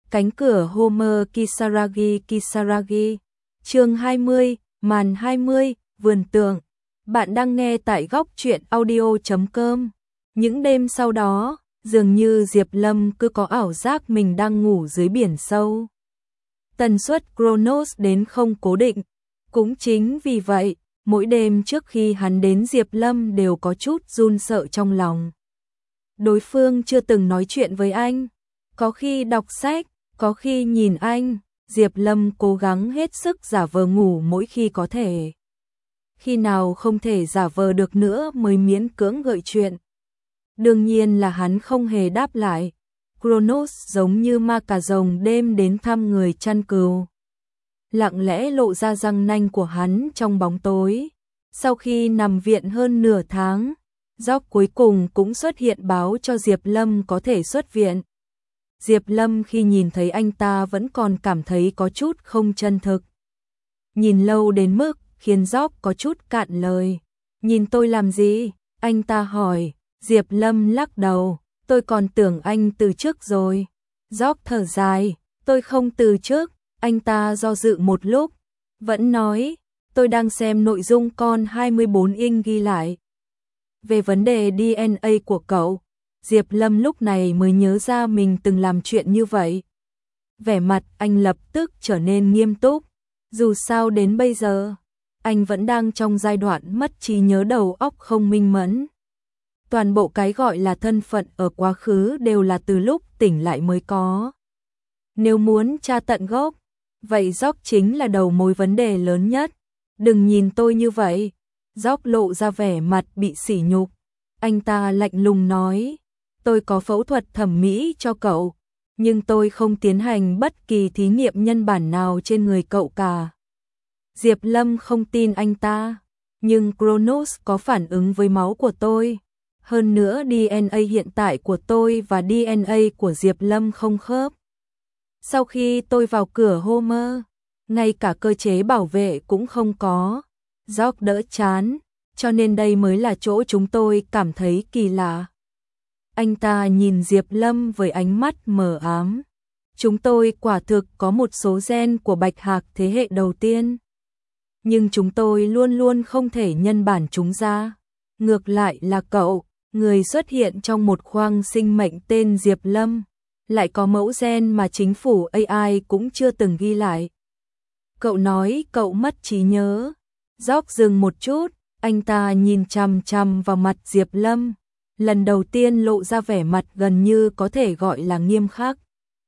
Cánh cửa Homer Kisaragi. Chương 20, màn 20, vườn tường. Bạn đang nghe tại góc truyện audio.com. Những đêm sau đó, dường như Diệp Lâm cứ có ảo giác mình đang ngủ dưới biển sâu. Tần suất Kronos đến không cố định. Cũng chính vì vậy, mỗi đêm trước khi hắn đến Diệp Lâm đều có chút run sợ trong lòng. Đối phương chưa từng nói chuyện với anh, có khi đọc sách, có khi nhìn anh, Diệp Lâm cố gắng hết sức giả vờ ngủ mỗi khi có thể. Khi nào không thể giả vờ được nữa mới miễn cưỡng gợi chuyện. Đương nhiên là hắn không hề đáp lại. Kronos giống như ma cà rồng đêm đến thăm người chăn cừu. Lặng lẽ lộ ra răng nanh của hắn trong bóng tối. Sau khi nằm viện hơn nửa tháng, Jock cuối cùng cũng xuất hiện báo cho Diệp Lâm có thể xuất viện. Diệp Lâm khi nhìn thấy anh ta vẫn còn cảm thấy có chút không chân thực. Nhìn lâu đến mức khiến Jock có chút cạn lời. Nhìn tôi làm gì? Anh ta hỏi. Diệp Lâm lắc đầu. Tôi còn tưởng anh từ chức rồi. Jock thở dài. Tôi không từ chức. Anh ta do dự một lúc. Vẫn nói. Tôi đang xem nội dung con 24 inch ghi lại. Về vấn đề DNA của cậu. Diệp Lâm lúc này mới nhớ ra mình từng làm chuyện như vậy. Vẻ mặt anh lập tức trở nên nghiêm túc. Dù sao đến bây giờ, anh vẫn đang trong giai đoạn mất trí nhớ, đầu óc không minh mẫn. Toàn bộ cái gọi là thân phận ở quá khứ đều là từ lúc tỉnh lại mới có. Nếu muốn tra tận gốc, vậy Jock chính là đầu mối vấn đề lớn nhất. Đừng nhìn tôi như vậy. Jock lộ ra vẻ mặt bị sỉ nhục. Anh ta lạnh lùng nói. Tôi có phẫu thuật thẩm mỹ cho cậu, nhưng tôi không tiến hành bất kỳ thí nghiệm nhân bản nào trên người cậu cả. Diệp Lâm không tin anh ta, nhưng Kronos có phản ứng với máu của tôi. Hơn nữa DNA hiện tại của tôi và DNA của Diệp Lâm không khớp. Sau khi tôi vào cửa Homer, ngay cả cơ chế bảo vệ cũng không có. Jock đỡ chán, cho nên đây mới là chỗ chúng tôi cảm thấy kỳ lạ. Anh ta nhìn Diệp Lâm với ánh mắt mờ ám. Chúng tôi quả thực có một số gen của bạch hạc thế hệ đầu tiên. Nhưng chúng tôi luôn luôn không thể nhân bản chúng ra. Ngược lại là cậu, người xuất hiện trong một khoang sinh mệnh tên Diệp Lâm, lại có mẫu gen mà chính phủ AI cũng chưa từng ghi lại. Cậu nói cậu mất trí nhớ. Jock dừng một chút, anh ta nhìn chằm chằm vào mặt Diệp Lâm. Lần đầu tiên lộ ra vẻ mặt gần như có thể gọi là nghiêm khắc.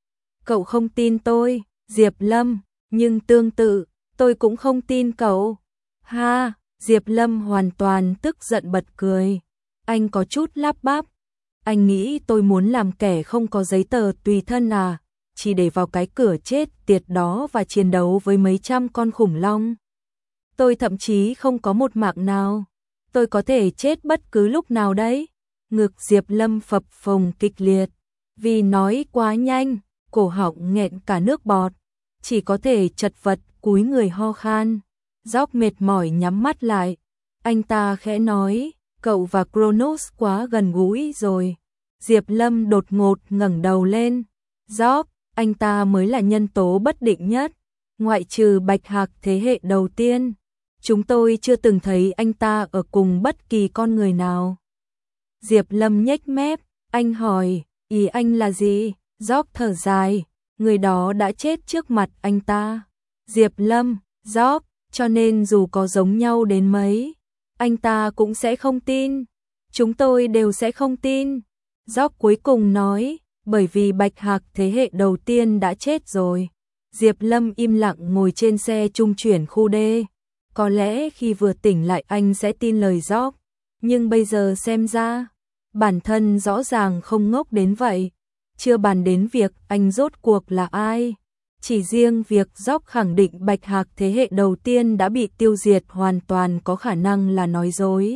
Cậu không tin tôi, Diệp Lâm, nhưng tương tự, tôi cũng không tin cậu. Ha, Diệp Lâm hoàn toàn tức giận bật cười. Anh có chút lắp bắp. Anh nghĩ tôi muốn làm kẻ không có giấy tờ tùy thân à, chỉ để vào cái cửa chết tiệt đó và chiến đấu với mấy trăm con khủng long. Tôi thậm chí không có một mạng nào. Tôi có thể chết bất cứ lúc nào đấy. Ngực Diệp Lâm phập phồng kịch liệt, vì nói quá nhanh, cổ họng nghẹn cả nước bọt, chỉ có thể chật vật cúi người ho khan. Jock mệt mỏi nhắm mắt lại, anh ta khẽ nói, cậu và Kronos quá gần gũi rồi. Diệp Lâm đột ngột ngẩng đầu lên. Jock, anh ta mới là nhân tố bất định nhất, ngoại trừ bạch hạc thế hệ đầu tiên. Chúng tôi chưa từng thấy anh ta ở cùng bất kỳ con người nào. Diệp Lâm nhếch mép, anh hỏi, ý anh là gì? Jock thở dài, người đó đã chết trước mặt anh ta. Diệp Lâm, Jock, cho nên dù có giống nhau đến mấy, anh ta cũng sẽ không tin. Chúng tôi đều sẽ không tin. Jock cuối cùng nói, bởi vì bạch hạc thế hệ đầu tiên đã chết rồi. Diệp Lâm im lặng ngồi trên xe trung chuyển khu D. Có lẽ khi vừa tỉnh lại anh sẽ tin lời Jock. Nhưng bây giờ xem ra, bản thân rõ ràng không ngốc đến vậy. Chưa bàn đến việc anh rốt cuộc là ai. Chỉ riêng việc Jock khẳng định bạch hạc thế hệ đầu tiên đã bị tiêu diệt hoàn toàn có khả năng là nói dối.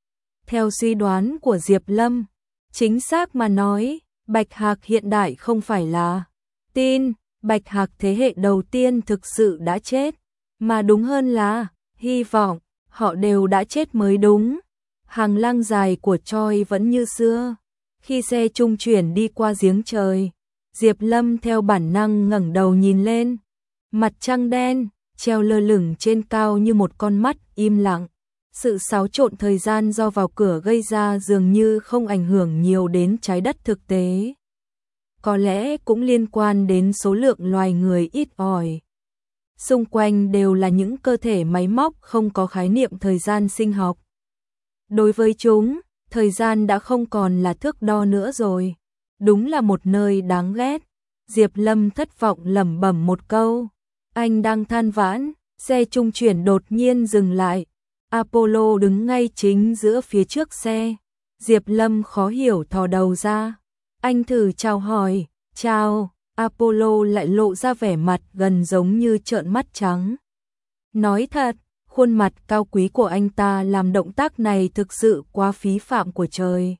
Theo suy đoán của Diệp Lâm, chính xác mà nói, bạch hạc hiện đại không phải là tin, bạch hạc thế hệ đầu tiên thực sự đã chết, mà đúng hơn là hy vọng họ đều đã chết mới đúng. Hàng lăng dài của Troy vẫn như xưa. Khi xe trung chuyển đi qua giếng trời, Diệp Lâm theo bản năng ngẩng đầu nhìn lên. Mặt trăng đen, treo lơ lửng trên cao như một con mắt im lặng. Sự xáo trộn thời gian do vào cửa gây ra dường như không ảnh hưởng nhiều đến trái đất thực tế. Có lẽ cũng liên quan đến số lượng loài người ít ỏi. Xung quanh đều là những cơ thể máy móc không có khái niệm thời gian sinh học. Đối với chúng, thời gian đã không còn là thước đo nữa rồi. Đúng là một nơi đáng ghét. Diệp Lâm thất vọng lẩm bẩm một câu. Anh đang than vãn, xe trung chuyển đột nhiên dừng lại. Apollo đứng ngay chính giữa phía trước xe. Diệp Lâm khó hiểu thò đầu ra. Anh thử chào hỏi, chào. Apollo lại lộ ra vẻ mặt gần giống như trợn mắt trắng. Nói thật, khuôn mặt cao quý của anh ta làm động tác này thực sự quá phí phạm của trời.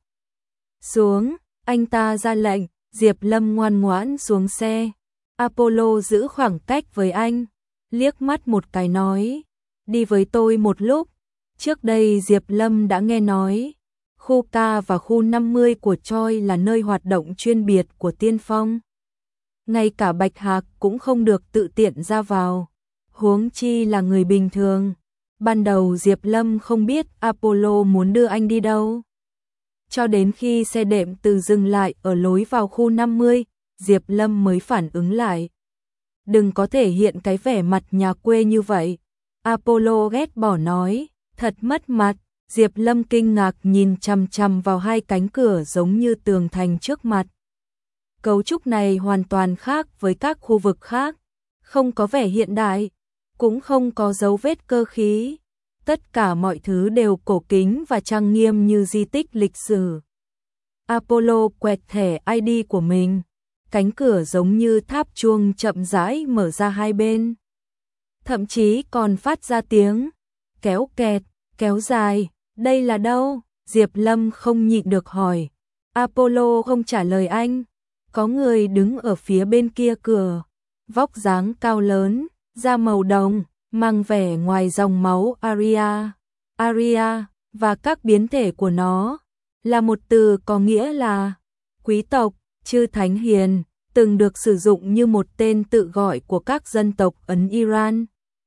Xuống, anh ta ra lệnh, Diệp Lâm ngoan ngoãn xuống xe. Apollo giữ khoảng cách với anh, liếc mắt một cái nói, đi với tôi một lúc. Trước đây Diệp Lâm đã nghe nói, khu K và khu 50 của Choi là nơi hoạt động chuyên biệt của Tiên Phong. Ngay cả Bạch Hạc cũng không được tự tiện ra vào, huống chi là người bình thường. Ban đầu Diệp Lâm không biết Apollo muốn đưa anh đi đâu. Cho đến khi xe đệm từ dừng lại ở lối vào khu 50, Diệp Lâm mới phản ứng lại. Đừng có thể hiện cái vẻ mặt nhà quê như vậy. Apollo ghét bỏ nói, thật mất mặt. Diệp Lâm kinh ngạc nhìn chằm chằm vào hai cánh cửa giống như tường thành trước mặt. Cấu trúc này hoàn toàn khác với các khu vực khác, không có vẻ hiện đại, cũng không có dấu vết cơ khí. Tất cả mọi thứ đều cổ kính và trang nghiêm như di tích lịch sử. Apollo quẹt thẻ ID của mình. Cánh cửa giống như tháp chuông chậm rãi mở ra hai bên. Thậm chí còn phát ra tiếng kéo kẹt, kéo dài. Đây là đâu? Diệp Lâm không nhịn được hỏi. Apollo không trả lời anh. Có người đứng ở phía bên kia cửa. Vóc dáng cao lớn, da màu đồng, mang vẻ ngoài dòng máu Arya. Arya và các biến thể của nó là một từ có nghĩa là quý tộc, chư thánh hiền, từng được sử dụng như một tên tự gọi của các dân tộc Ấn Iran.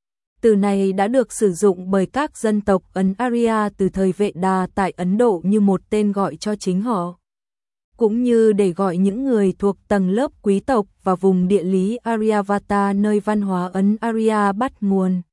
Từ này đã được sử dụng bởi các dân tộc Ấn Arya từ thời Vệ Đà tại Ấn Độ như một tên gọi cho chính họ, cũng như để gọi những người thuộc tầng lớp quý tộc và vùng địa lý Aryavata nơi văn hóa Ấn Arya bắt nguồn.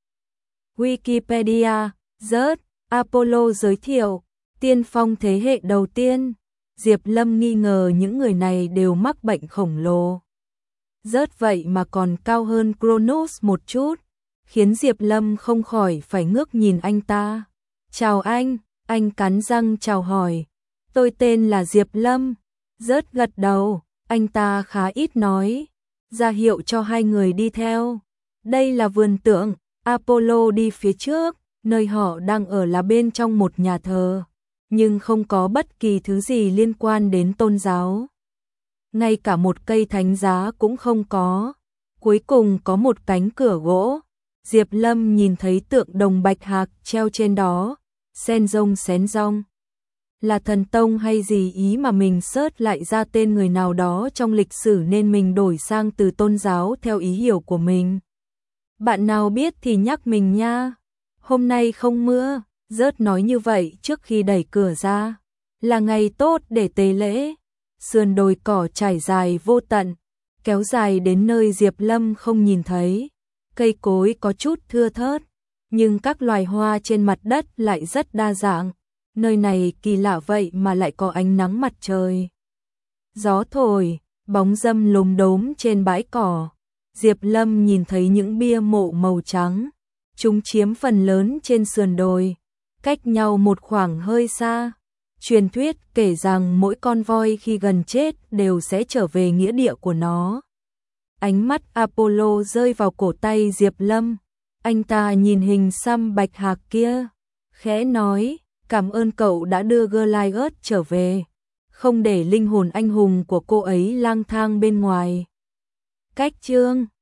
Wikipedia, rớt, Apollo giới thiệu, tiên phong thế hệ đầu tiên. Diệp Lâm nghi ngờ những người này đều mắc bệnh khổng lồ. Rớt vậy mà còn cao hơn Kronos một chút, khiến Diệp Lâm không khỏi phải ngước nhìn anh ta. Chào anh cắn răng chào hỏi. Tôi tên là Diệp Lâm. Rớt gật đầu, anh ta khá ít nói, ra hiệu cho hai người đi theo. Đây là vườn tượng, Apollo đi phía trước, nơi họ đang ở là bên trong một nhà thờ, nhưng không có bất kỳ thứ gì liên quan đến tôn giáo. Ngay cả một cây thánh giá cũng không có. Cuối cùng có một cánh cửa gỗ. Diệp Lâm nhìn thấy tượng đồng Bạch Hạc treo trên đó, xén rong. Là thần tông hay gì ý mà mình search lại ra tên người nào đó trong lịch sử nên mình đổi sang từ tôn giáo theo ý hiểu của mình. Bạn nào biết thì nhắc mình nha. Hôm nay không mưa, rớt nói như vậy trước khi đẩy cửa ra. Là ngày tốt để tế lễ. Sườn đồi cỏ trải dài vô tận, kéo dài đến nơi Diệp Lâm không nhìn thấy. Cây cối có chút thưa thớt, nhưng các loài hoa trên mặt đất lại rất đa dạng. Nơi này kỳ lạ vậy mà lại có ánh nắng mặt trời. Gió thổi, bóng râm lốm đốm trên bãi cỏ. Diệp Lâm nhìn thấy những bia mộ màu trắng. Chúng chiếm phần lớn trên sườn đồi, cách nhau một khoảng hơi xa. Truyền thuyết kể rằng mỗi con voi khi gần chết đều sẽ trở về nghĩa địa của nó. Ánh mắt Apollo rơi vào cổ tay Diệp Lâm. Anh ta nhìn hình xăm Bạch Hạc kia, khẽ nói, cảm ơn cậu đã đưa Goliath trở về, không để linh hồn anh hùng của cô ấy lang thang bên ngoài. Cách chương